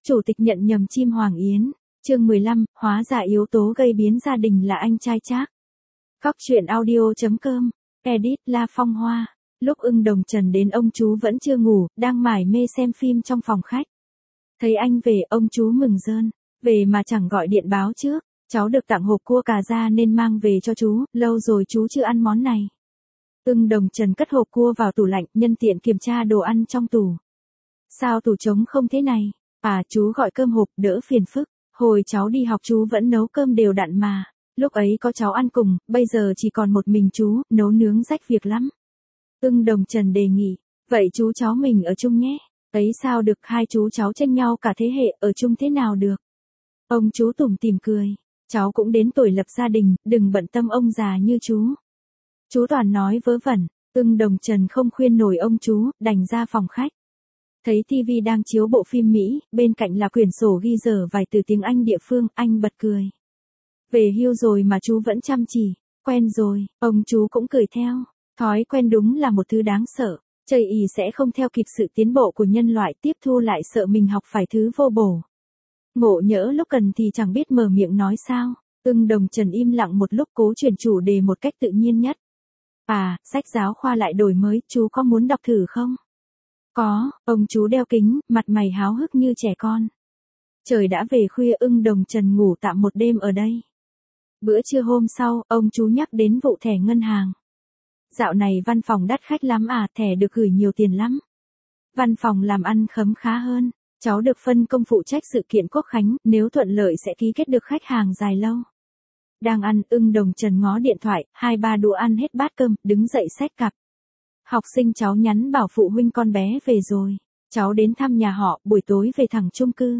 Chủ tịch nhận nhầm chim Hoàng Yến. Chương 15, hóa ra yếu tố gây biến gia đình là anh trai Trác. Cóc truyện audio.com. Edit La Phong Hoa. Lúc Ưng Đồng Trần đến ông chú vẫn chưa ngủ, đang mải mê xem phim trong phòng khách. Thấy anh về, ông chú mừng rơn. Về mà chẳng gọi điện báo trước. Cháu được tặng hộp cua cà ra nên mang về cho chú, lâu rồi chú chưa ăn món này. Ưng Đồng Trần cất hộp cua vào tủ lạnh, nhân tiện kiểm tra đồ ăn trong tủ. Sao tủ trống không thế này? À, chú gọi cơm hộp, đỡ phiền phức. Hồi cháu đi học chú vẫn nấu cơm đều đặn mà. Lúc ấy có cháu ăn cùng, bây giờ chỉ còn một mình chú, nấu nướng rách việc lắm. Ưng Đồng Trần đề nghị, vậy chú cháu mình ở chung nhé. Ấy sao được, hai chú cháu tranh nhau cả thế hệ, ở chung thế nào được? Ông chú tủm tỉm cười, cháu cũng đến tuổi lập gia đình, đừng bận tâm ông già như chú. Chú toàn nói vớ vẩn. Ưng Đồng Trần không khuyên nổi ông chú, đành ra phòng khách. Thấy TV đang chiếu bộ phim Mỹ, bên cạnh là quyển sổ ghi dở vài từ tiếng Anh địa phương, anh bật cười. Về hưu rồi mà chú vẫn chăm chỉ, quen rồi, ông chú cũng cười theo. Thói quen đúng là một thứ đáng sợ, chây ỳ sẽ không theo kịp sự tiến bộ của nhân loại, tiếp thu lại sợ mình học phải thứ vô bổ. Ngộ nhỡ lúc cần thì chẳng biết mở miệng nói sao. Ưng Đồng Trần im lặng một lúc cố chuyển chủ đề một cách tự nhiên nhất. À, sách giáo khoa lại đổi mới, chú có muốn đọc thử không? Có, ông chú đeo kính, mặt mày háo hức như trẻ con. Trời đã về khuya, Ưng Đồng Trần ngủ tạm một đêm ở đây. Bữa trưa hôm sau, ông chú nhắc đến vụ thẻ ngân hàng. Dạo này văn phòng đắt khách lắm à, thẻ được gửi nhiều tiền lắm. Văn phòng làm ăn khấm khá hơn, cháu được phân công phụ trách sự kiện quốc khánh, nếu thuận lợi sẽ ký kết được khách hàng dài lâu. Đang ăn, Ưng Đồng Trần ngó điện thoại, 2-3 đũa ăn hết bát cơm, đứng dậy xách cặp. Học sinh cháu nhắn bảo phụ huynh con bé về rồi. Cháu đến thăm nhà họ, buổi tối về thẳng chung cư.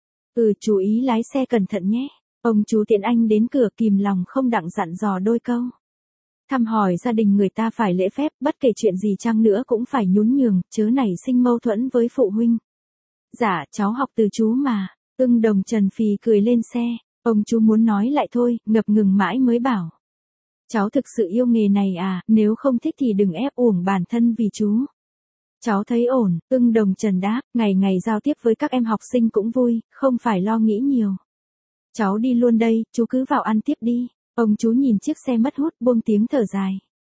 Chú ý lái xe cẩn thận nhé. Ông chú tiện anh đến cửa, kìm lòng không đặng dặn dò đôi câu. Thăm hỏi gia đình người ta phải lễ phép, bất kể chuyện gì chăng nữa cũng phải nhún nhường, chớ nảy sinh mâu thuẫn với phụ huynh. Dạ, cháu học từ chú mà. Ưng Đồng Trần phì cười lên xe. Ông chú muốn nói lại thôi, ngập ngừng mãi mới bảo. Cháu thực sự yêu nghề này à, nếu không thích thì đừng ép uổng bản thân vì chú. Cháu thấy ổn, Ưng Đồng Trần đáp, ngày ngày giao tiếp với các em học sinh cũng vui, không phải lo nghĩ nhiều. Cháu đi luôn đây, chú cứ vào ăn tiếp đi. Ông chú nhìn chiếc xe mất hút, buông tiếng thở dài.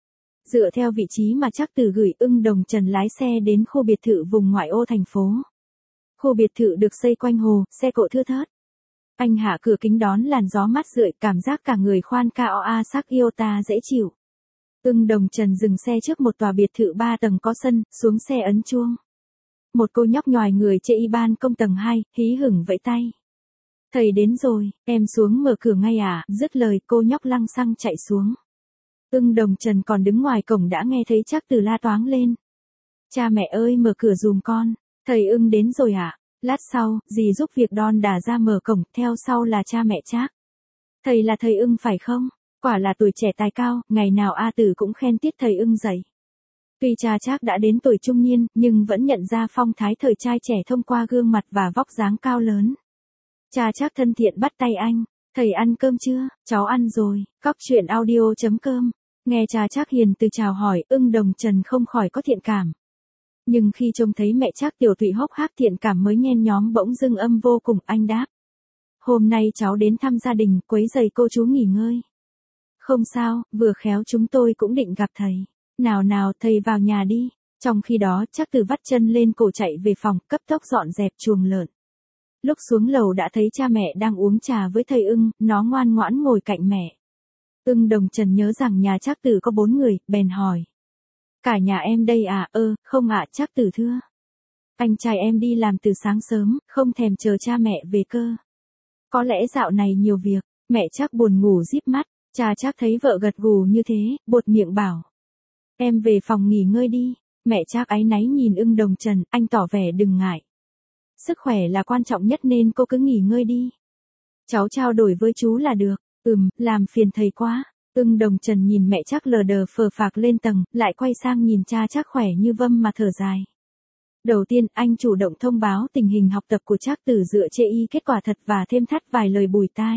Dựa theo vị trí mà Trác Tử gửi, Ưng Đồng Trần lái xe đến khu biệt thự vùng ngoại ô thành phố. Khu biệt thự được xây quanh hồ, xe cộ thưa thớt. Anh hạ cửa kính đón làn gió mát rượi, cảm giác cả người khoan KOA sắc Iota dễ chịu. Ưng Đồng Trần dừng xe trước một tòa biệt thự 3 tầng có sân, xuống xe ấn chuông. Một cô nhóc nhòi người chê y ban công tầng 2, hí hửng vẫy tay. Thầy đến rồi, em xuống mở cửa ngay à, dứt lời cô nhóc lăng xăng chạy xuống. Ưng Đồng Trần còn đứng ngoài cổng đã nghe thấy Trác Tử la toáng lên. Cha mẹ ơi mở cửa giùm con, thầy Ưng đến rồi ạ. Lát sau, dì giúp việc đon đà ra mở cổng, theo sau là cha mẹ Trác. Thầy là thầy Ưng phải không? Quả là tuổi trẻ tài cao, ngày nào A Tử cũng khen tiết thầy Ưng dạy. Tuy cha Trác đã đến tuổi trung niên, nhưng vẫn nhận ra phong thái thời trai trẻ thông qua gương mặt và vóc dáng cao lớn. Cha Trác thân thiện bắt tay anh. Thầy ăn cơm chưa? Cháu ăn rồi. Cóc truyện audio.com. Nghe cha Trác hiền từ chào hỏi, Ưng Đồng Trần không khỏi có thiện cảm. Nhưng khi trông thấy mẹ Trác Tiểu Thụy hốc hác, thiện cảm mới nhen nhóm bỗng dưng âm vô cùng, anh đáp. Hôm nay cháu đến thăm gia đình, quấy rầy cô chú nghỉ ngơi. Không sao, vừa khéo chúng tôi cũng định gặp thầy. Nào nào, thầy vào nhà đi. Trong khi đó, Trác Tử vắt chân lên cổ chạy về phòng, cấp tốc dọn dẹp chuồng lợn. Lúc xuống lầu đã thấy cha mẹ đang uống trà với thầy Ưng, nó ngoan ngoãn ngồi cạnh mẹ. Ưng Đồng Trần nhớ rằng nhà Trác Tử có 4 người, bèn hỏi. Cả nhà em đây à? Không ạ, Trác Tử thưa. Anh trai em đi làm từ sáng sớm, không thèm chờ cha mẹ về cơ. Có lẽ dạo này nhiều việc, mẹ Trác buồn ngủ díp mắt, cha Trác thấy vợ gật gù như thế, buột miệng bảo. Em về phòng nghỉ ngơi đi, mẹ Trác áy náy nhìn Ưng Đồng Trần, anh tỏ vẻ đừng ngại. Sức khỏe là quan trọng nhất nên cô cứ nghỉ ngơi đi. Cháu trao đổi với chú là được, làm phiền thầy quá. Ưng Đồng Trần nhìn mẹ Trác lờ đờ phờ phạc lên tầng, lại quay sang nhìn cha Trác khỏe như vâm mà thở dài. Đầu tiên, anh chủ động thông báo tình hình học tập của Trác Tử dựa chê y kết quả thật và thêm thắt vài lời bùi tai.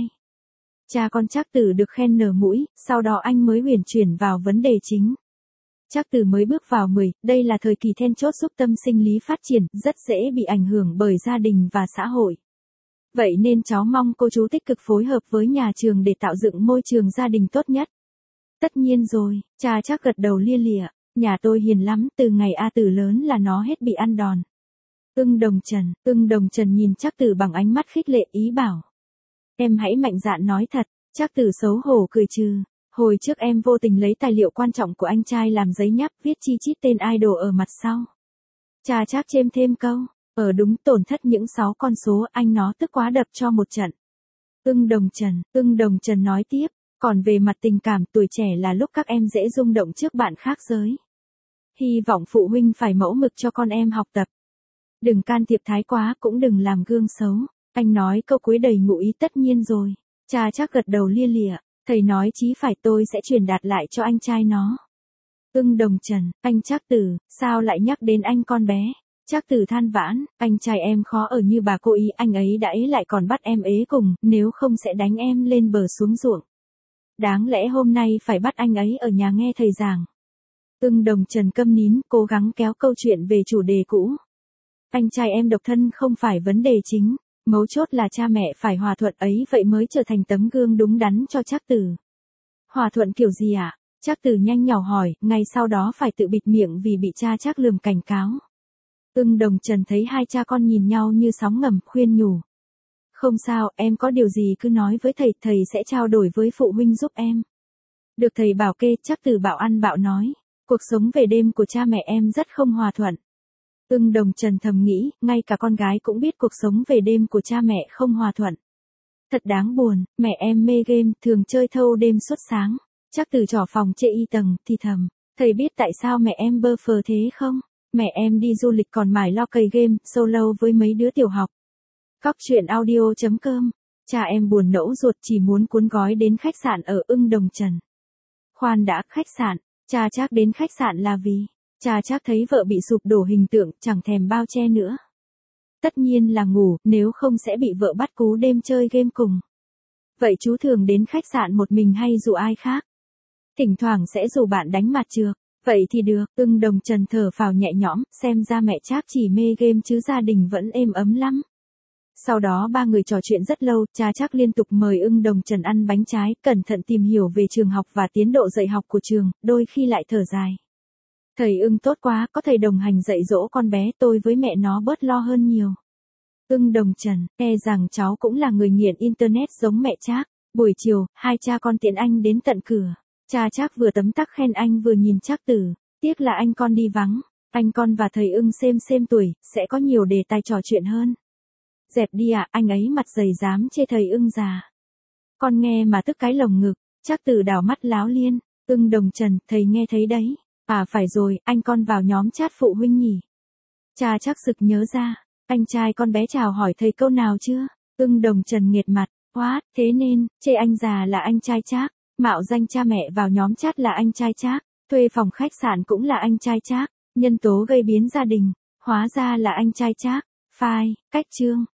Cha con Trác Tử được khen nở mũi, sau đó anh mới huyền chuyển vào vấn đề chính. Trác Tử mới bước vào 10, đây là thời kỳ then chốt giúp tâm sinh lý phát triển, rất dễ bị ảnh hưởng bởi gia đình và xã hội. Vậy nên cháu mong cô chú tích cực phối hợp với nhà trường để tạo dựng môi trường gia đình tốt nhất. Tất nhiên rồi, cha Trác gật đầu lia lịa, nhà tôi hiền lắm, từ ngày A Tử lớn là nó hết bị ăn đòn. Ưng Đồng Trần nhìn Trác Tử bằng ánh mắt khích lệ ý bảo. Em hãy mạnh dạn nói thật, Trác Tử xấu hổ cười trừ. Hồi trước em vô tình lấy tài liệu quan trọng của anh trai làm giấy nháp viết chi chít tên idol ở mặt sau. Cha Trác chêm thêm câu, đúng tổn thất những 6 con số anh nó tức quá đập cho một trận. Ưng Đồng Trần nói tiếp, còn về mặt tình cảm tuổi trẻ là lúc các em dễ rung động trước bạn khác giới. Hy vọng phụ huynh phải mẫu mực cho con em học tập. Đừng can thiệp thái quá cũng đừng làm gương xấu. Anh nói câu cuối đầy ngụ ý tất nhiên rồi. Cha Trác gật đầu lia lịa, thầy nói chí phải tôi sẽ truyền đạt lại cho anh trai nó. Ưng Đồng Trần, anh Trác Tử, sao lại nhắc đến anh con bé? Trác Tử than vãn, anh trai em khó ở như bà cô ý, anh ấy đã ế lại còn bắt em ế cùng, nếu không sẽ đánh em lên bờ xuống ruộng. Đáng lẽ hôm nay phải bắt anh ấy ở nhà nghe thầy giảng. Ưng Đồng Trần câm nín, cố gắng kéo câu chuyện về chủ đề cũ. Anh trai em độc thân không phải vấn đề chính, mấu chốt là cha mẹ phải hòa thuận ấy vậy mới trở thành tấm gương đúng đắn cho Trác Tử. Hòa thuận kiểu gì ạ? Trác Tử nhanh nhỏ hỏi, ngay sau đó phải tự bịt miệng vì bị cha Trác lườm cảnh cáo. Ưng Đồng Trần thấy hai cha con nhìn nhau như sóng ngầm, khuyên nhủ. Không sao, em có điều gì cứ nói với thầy, thầy sẽ trao đổi với phụ huynh giúp em. Được thầy bảo kê, Trác Tử bảo ăn bạo nói. Cuộc sống về đêm của cha mẹ em rất không hòa thuận. Ưng Đồng Trần thầm nghĩ, ngay cả con gái cũng biết cuộc sống về đêm của cha mẹ không hòa thuận. Thật đáng buồn, mẹ em mê game, thường chơi thâu đêm suốt sáng. Trác Tử trỏ phòng chê y tầng, thì thầm. Thầy biết tại sao mẹ em bơ phờ thế không? Mẹ em đi du lịch còn mải lo cày game, solo với mấy đứa tiểu học. Cóc truyện audio.com. Cha em buồn nẫu ruột chỉ muốn cuốn gói đến khách sạn ở Ưng Đồng Trần. Khoan đã, khách sạn, cha Trác đến khách sạn là vì, cha Trác thấy vợ bị sụp đổ hình tượng, chẳng thèm bao che nữa. Tất nhiên là ngủ, nếu không sẽ bị vợ bắt cú đêm chơi game cùng. Vậy chú thường đến khách sạn một mình hay rủ ai khác? Thỉnh thoảng sẽ rủ bạn đánh mặt trược. Vậy thì được, Ưng Đồng Trần thở phào nhẹ nhõm, xem ra mẹ Trác chỉ mê game chứ gia đình vẫn êm ấm lắm. Sau đó ba người trò chuyện rất lâu, cha Trác liên tục mời Ưng Đồng Trần ăn bánh trái, cẩn thận tìm hiểu về trường học và tiến độ dạy học của trường, đôi khi lại thở dài. Thầy Ưng tốt quá, có thầy đồng hành dạy dỗ con bé, tôi với mẹ nó bớt lo hơn nhiều. Ưng Đồng Trần, e rằng cháu cũng là người nghiện internet giống mẹ Trác. Buổi chiều, hai cha con tiễn anh đến tận cửa. Cha Trác vừa tấm tắc khen anh vừa nhìn Trác Tử, tiếc là anh con đi vắng, anh con và thầy Ưng xem tuổi, sẽ có nhiều đề tài trò chuyện hơn. Dẹp đi ạ, anh ấy mặt dày dám chê thầy Ưng già. Con nghe mà tức cái lồng ngực, Trác Tử đảo mắt láo liên, Ưng Đồng Trần, thầy nghe thấy đấy. À phải rồi, anh con vào nhóm chat phụ huynh nhỉ. Cha Trác sực nhớ ra, anh trai con bé chào hỏi thầy câu nào chưa? Ưng Đồng Trần nghiệt mặt, what, thế nên, chê anh già là anh trai Trác. Mạo danh cha mẹ vào nhóm chat là anh trai Trác, thuê phòng khách sạn cũng là anh trai Trác, nhân tố gây biến gia đình, hóa ra là anh trai Trác. File, cách chương.